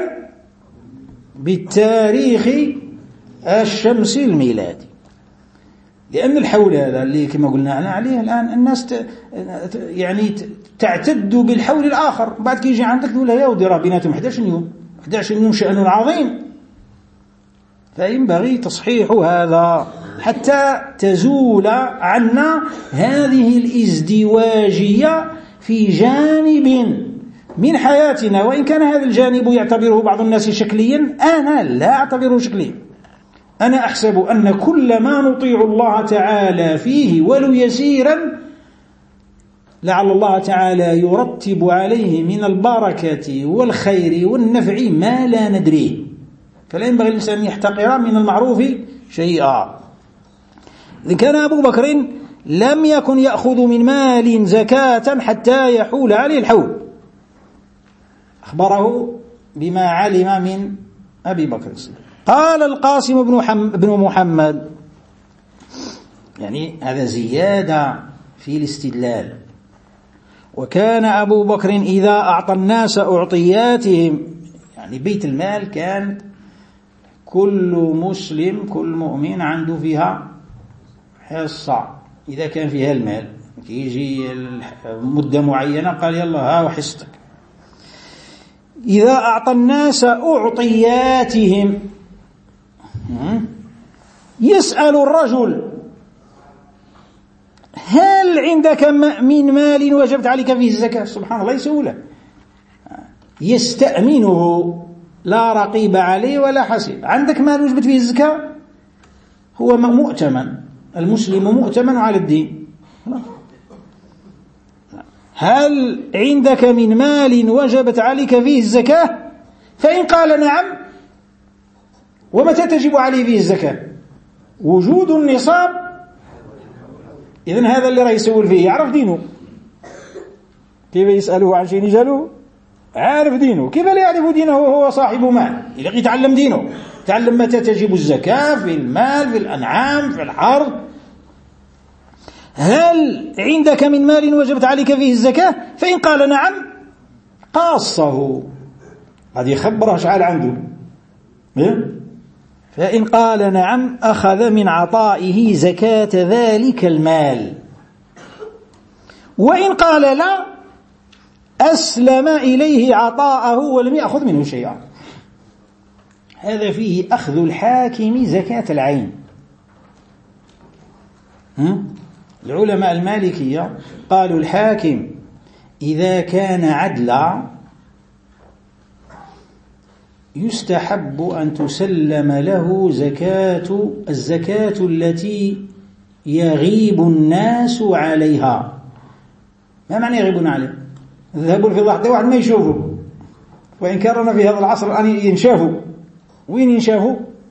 بالتاريخ الشمسي الميلادي. لأن الحول هذا اللي كما قلنا أنا عليه الآن الناس يعني تعتد بالحول الآخر، بعد كي يجي عندك تقول يا ودي راه بيناتهم 11 يوم، 11 يوم شأن عظيم. فينبغي تصحيح هذا حتى تزول عنا هذه الازدواجية في جانب من حياتنا، وإن كان هذا الجانب يعتبره بعض الناس شكليا، أنا لا أعتبره شكليا. أنا أحسب أن كل ما نطيع الله تعالى فيه ولو يسيرا لعل الله تعالى يرتب عليه من البركة والخير والنفع ما لا ندريه، فلا ينبغي الإنسان يحتقر من المعروف شيئا. إذا كان أبو بكر لم يكن يأخذ من مال زكاة حتى يحول عليه الحول، أخبره بما علم من أبي بكر الصديق. قال القاسم بن محمد، يعني هذا زيادة في الاستدلال، وكان أبو بكر إذا أعطى الناس أعطياتهم، يعني بيت المال كان كل مسلم كل مؤمن عنده فيها حصة، إذا كان فيها المال يجي مدة معينة قال يلا ها حصتك. إذا أعطى الناس أعطياتهم يسأل الرجل هل عندك من مال وجبت عليك فيه الزكاة؟ سبحان الله يسأله، يستأمنه لا رقيب عليه ولا حسيب. عندك مال وجبت فيه الزكاة؟ هو مؤتمن، المسلم مؤتمن على الدين. هل عندك من مال وجبت عليك فيه الزكاة؟ فإن قال نعم، ومتى تجب عليه فيه الزكاة؟ وجود النصاب. إذن هذا اللي راه يسول فيه يعرف دينه. كيف يسأله عن شيء يجهله؟ عارف دينه. كيف لا يعرف دينه وهو صاحب مال؟ يلقي يتعلم دينه، تعلم متى تجب الزكاة في المال، في الأنعام، في الحرث. هل عندك من مال وجبت عليك فيه الزكاة؟ فإن قال نعم قاصه، هذه خبره شحال عنده. فإن قال نعم أخذ من عطائه زكاة ذلك المال، وإن قال لا أسلم إليه عطاءه ولم يأخذ منه شيئا. هذا فيه أخذ الحاكم زكاة العين. العلماء المالكية قالوا الحاكم إذا كان عدلا يستحب أن تسلم له الزكاة التي يغيب الناس عليها. ما معنى يغيبون عليها؟ الذهب في الضغط واحد ما يشوفه، وإن كان في هذا العصر أن ينشافوا. وين ينشافوا؟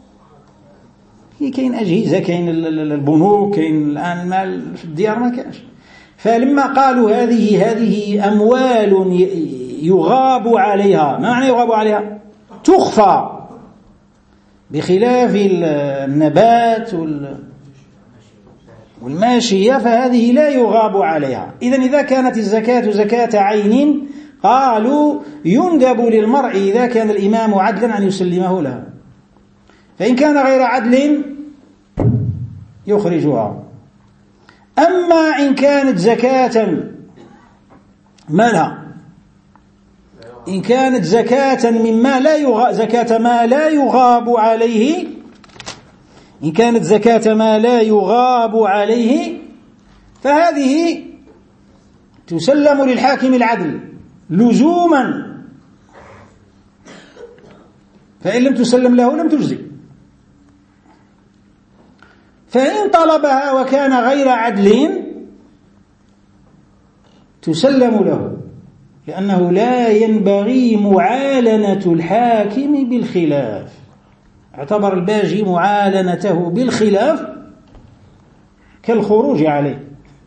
كاين أجهزة، كاين البنوك، كاين الآن المال في الديار ما كانش. فلما قالوا هذه أموال يغاب عليها، ما معنى يغاب عليها؟ تخفى، بخلاف النبات والماشية فهذه لا يغاب عليها. إذن إذا كانت الزكاة زكاة عين قالوا يندب للمرء إذا كان الإمام عدلا أن يسلمه لها، فإن كان غير عدل يخرجها. أما إن كانت زكاة مالها، إن كانت زكاة مما زكاة ما لا يغاب عليه، إن كانت زكاة ما لا يغاب عليه فهذه تسلم للحاكم العدل لزوما، فإن لم تسلم له لم تجزي. فإن طلبها وكان غير عدل تسلم له، لأنه لا ينبغي معالنة الحاكم بالخلاف. اعتبر الباجي معالنته بالخلاف كالخروج عليه.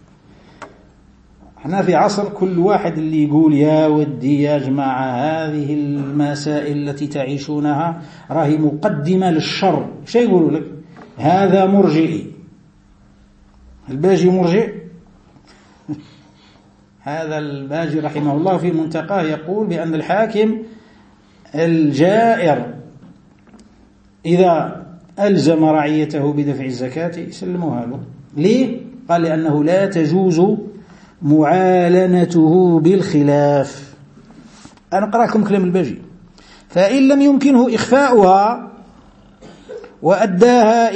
احنا في عصر كل واحد اللي يقول يا ودي يا جماعة هذه المسائل التي تعيشونها راهي مقدمة للشر. شو يقولوا لك؟ هذا مرجئي. الباجي مرجئ. هذا الباجي رحمه الله في منتقاه يقول بأن الحاكم الجائر إذا ألزم رعيته بدفع الزكاة يسلموها له. ليه؟ قال لأنه لا تجوز معالنته بالخلاف. أنا أقرأ لكم كلام الباجي: فإن لم يمكنه إخفاؤها وأداها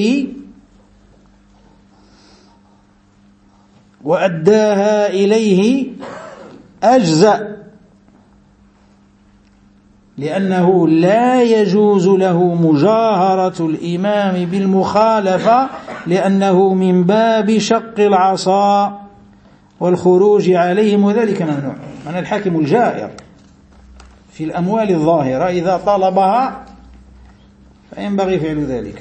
إليه أجزأ، لأنه لا يجوز له مجاهرة الإمام بالمخالفة، لأنه من باب شق العصا والخروج عليهم، وذلك ممنوع. من الحاكم الجائر في الأموال الظاهرة إذا طلبها فينبغي فعل ذلك.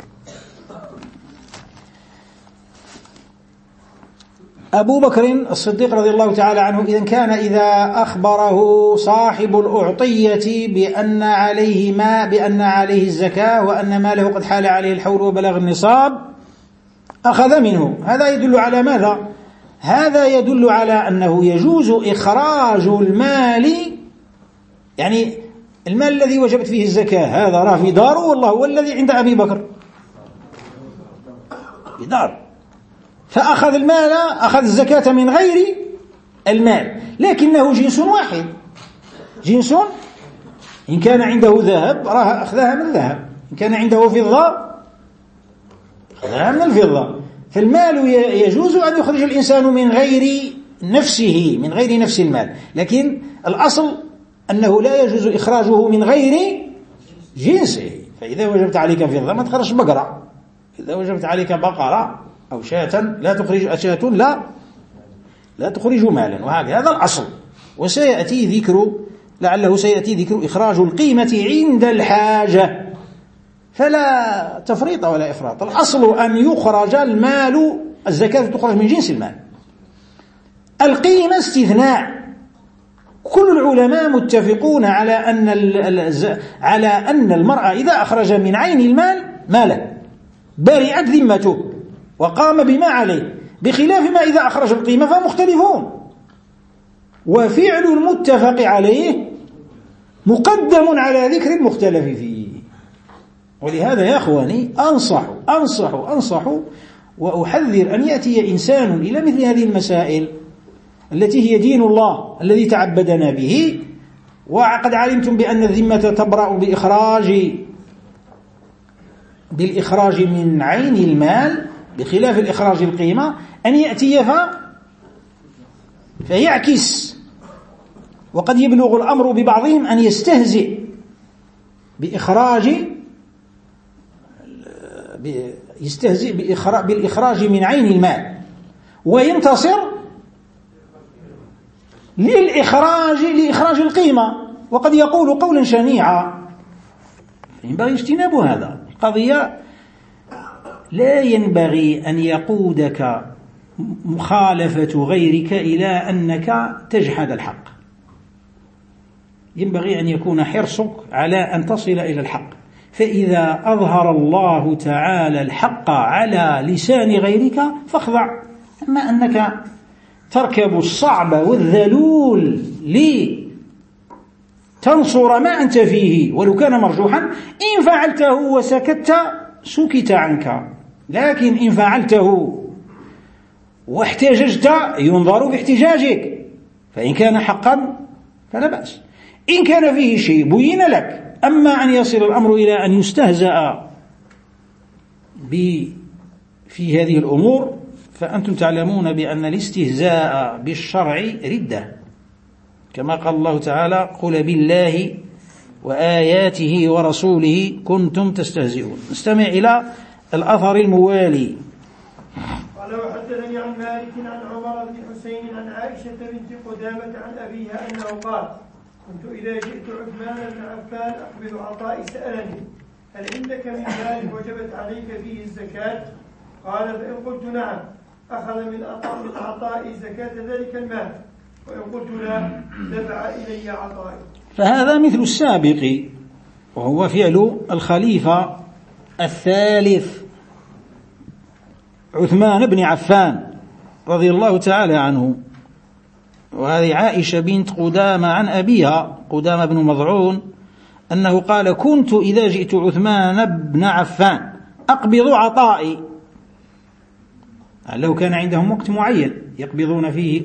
أبو بكر الصديق رضي الله تعالى عنه إذن كان إذا أخبره صاحب الأعطية بأن عليه الزكاة وأن ماله قد حال عليه الحول وبلغ النصاب أخذ منه. هذا يدل على ماذا؟ هذا يدل على أنه يجوز إخراج المال، يعني المال الذي وجبت فيه الزكاة هذا راه في داره والله هو الذي عند أبي بكر في دار، فأخذ المال، أخذ الزكاة من غير المال، لكنه جنس واحد. جنس، إن كان عنده ذهب راه أخذها من الذهب، إن كان عنده فضة أخذها من الفضة. فالمال يجوز أن يخرج الإنسان من غير نفسه، من غير نفس المال، لكن الأصل أنه لا يجوز إخراجه من غير جنسه. فإذا وجبت عليك فضة ما تخرج بقرة، إذا وجبت عليك بقرة أو شاة لا تخرج شاة لا تخرج مالا، وهذا الأصل. وسيأتي ذكر، لعله سيأتي ذكر إخراج القيمة عند الحاجة، فلا تفريط ولا إفراط. الأصل أن يخرج المال، الزكاة تخرج من جنس المال، القيمة استثناء. كل العلماء متفقون على أن المرأة إذا أخرج من عين المال ماله برئت ذمته وقام بما عليه، بخلاف ما إذا أخرج القيمة فمختلفون، وفعل المتفق عليه مقدم على ذكر المختلف فيه. ولهذا يا أخواني أنصح وأحذر أن يأتي إنسان إلى مثل هذه المسائل التي هي دين الله الذي تعبدنا به، وقد علمتم بأن الذمة تبرأ بالإخراج من عين المال بخلاف الإخراج القيمة، أن يأتي فيعكس. وقد يبلغ الأمر ببعضهم أن يستهزئ يستهزئ بالإخراج من عين المال، وينتصر لإخراج القيمة، وقد يقول قولا شنيعا. ينبغي اجتناب هذا القضية. لا ينبغي أن يقودك مخالفة غيرك إلى أنك تجحد الحق. ينبغي أن يكون حرصك على أن تصل إلى الحق، فإذا أظهر الله تعالى الحق على لسان غيرك فاخضع. أما أنك تركب الصعب والذلول لتنصر ما أنت فيه ولو كان مرجوحا، إن فعلته وسكت سكت عنك، لكن إن فعلته واحتججت ينظر باحتجاجك، فإن كان حقا فلا بأس، إن كان فيه شيء بين لك. أما أن يصل الأمر إلى أن يستهزأ في هذه الأمور، فأنتم تعلمون بأن الاستهزاء بالشرع ردة، كما قال الله تعالى: قل بالله وآياته ورسوله كنتم تستهزئون. نستمع إلى الأثر الموالي. قال: وحدثني عن مالك عن عمر بن حسين عن عائشة بنت قدامة عن أبيها أنه قال: كنت إذا جئت عثمان بن عفان أقبل عطائي سألني: هل عندك من مال وجبت عليك فيه الزكاة؟ قال: فإن قلت نعم أخذ من عطائي زكاة ذلك المال، وإن قلت لا دفع إلي عطائي. فهذا مثل السابق، وهو فعل الخليفة الثالث عثمان بن عفان رضي الله تعالى عنه. وهذه عائشة بنت قدامة عن أبيها قدامة بن مضعون أنه قال: كنت إذا جئت عثمان بن عفان أقبض عطائي. لو كان عندهم وقت معين يقبضون فيه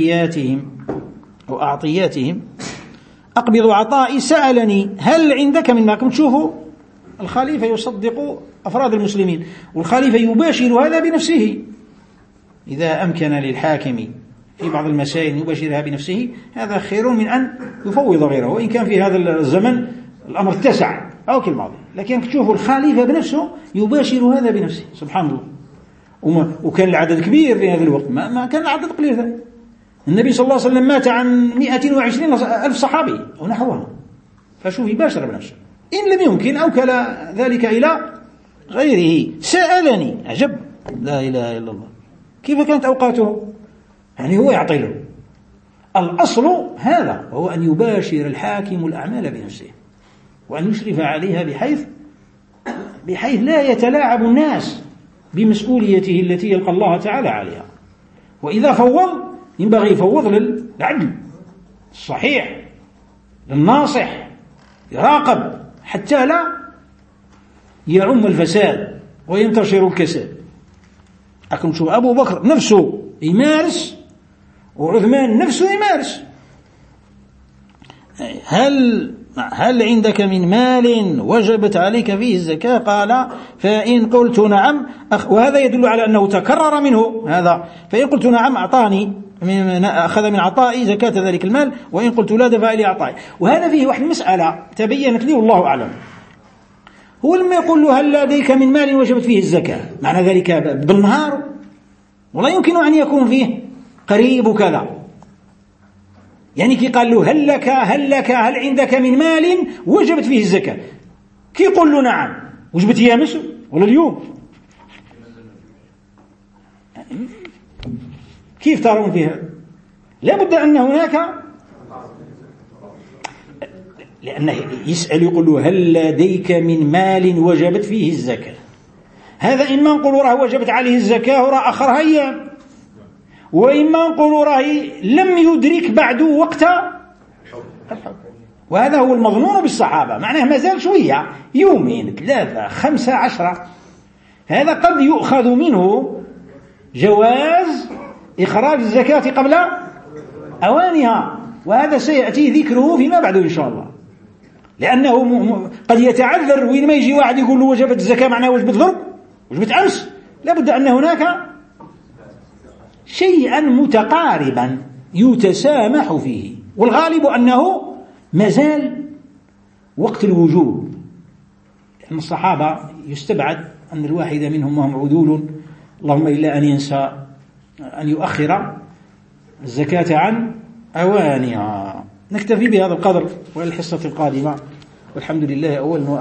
أعطياتهم، أقبض عطائي سألني: هل عندك من ما؟ كنت تشوفوا الخليفة يصدق أفراد المسلمين، والخليفة يباشر هذا بنفسه. إذا أمكن للحاكم في بعض المسائل يباشرها بنفسه هذا خير من أن يفوض غيره، وإن كان في هذا الزمن الأمر اتسع أو كالماضي، لكن تشوفوا الخليفة بنفسه يباشر هذا بنفسه، سبحان الله. وكان العدد كبير في هذا الوقت، ما كان العدد قليل ذلك. النبي صلى الله عليه وسلم مات عن 120,000 صحابي أو نحوها، فشوف يباشر بنفسه. إن لم يمكن أوكل ذلك إلى غيره. سألني، عجب، لا إله إلا الله، كيف كانت أوقاته؟ يعني هو يعطي له. الأصل هذا، وهو أن يباشر الحاكم الأعمال بنفسه، وأن يشرف عليها بحيث لا يتلاعب الناس بمسؤوليته التي يلقى الله تعالى عليها. وإذا فوض ينبغي يفوض للعدل الصحيح، للناصح، يراقب حتى لا يعم الفساد وينتشر الكساد. لكن شوف أبو بكر نفسه يمارس، وعثمان نفسه يمارس. هل عندك من مال وجبت عليك فيه الزكاة؟ قال: فإن قلت نعم وهذا يدل على أنه تكرر منه هذا. فإن قلت نعم أعطاني أخذ من عطائي زكاة ذلك المال، وإن قلت لا دفع لي عطائي. وهذا فيه واحد مسألة تبينت لي والله أعلم. هو لما يقول له: هل لديك من مال وجبت فيه الزكاة، معنى ذلك بالنهار؟ ولا يمكن أن يكون فيه قريب كذا. يعني كي قال له: هل عندك من مال وجبت فيه الزكاة، كي يقول له نعم، وجبت هي أمس ولا اليوم؟ كيف ترون فيها؟ لا بد أن هناك، لأنه يسأل يقول له: هل لديك من مال وجبت فيه الزكاة؟ هذا إما نقول راه وجبت عليه الزكاة وراه آخر أيام، وإما نقول راه لم يدرك بعد وقت الحكم. وهذا هو المظنون بالصحابة، معناه مازال شوية، يومين 3 5 10. هذا قد يؤخذ منه جواز إخراج الزكاة قبل أوانها، وهذا سيأتي ذكره فيما بعد إن شاء الله، لأنه قد يتعذر وين ما يجي واحد يقول له وجبت الزكاة معناه وجبت ضرب، وجبت أمس. لابد أن هناك شيئا متقاربا يتسامح فيه، والغالب أنه مازال وقت الوجوب، لأن الصحابة يستبعد أن الواحد منهم وهم عدول اللهم إلا أن ينسى أن يؤخر الزكاة عن أوانها. نكتفي بهذا القدر وإلى الحصة القادمة، والحمد لله أولا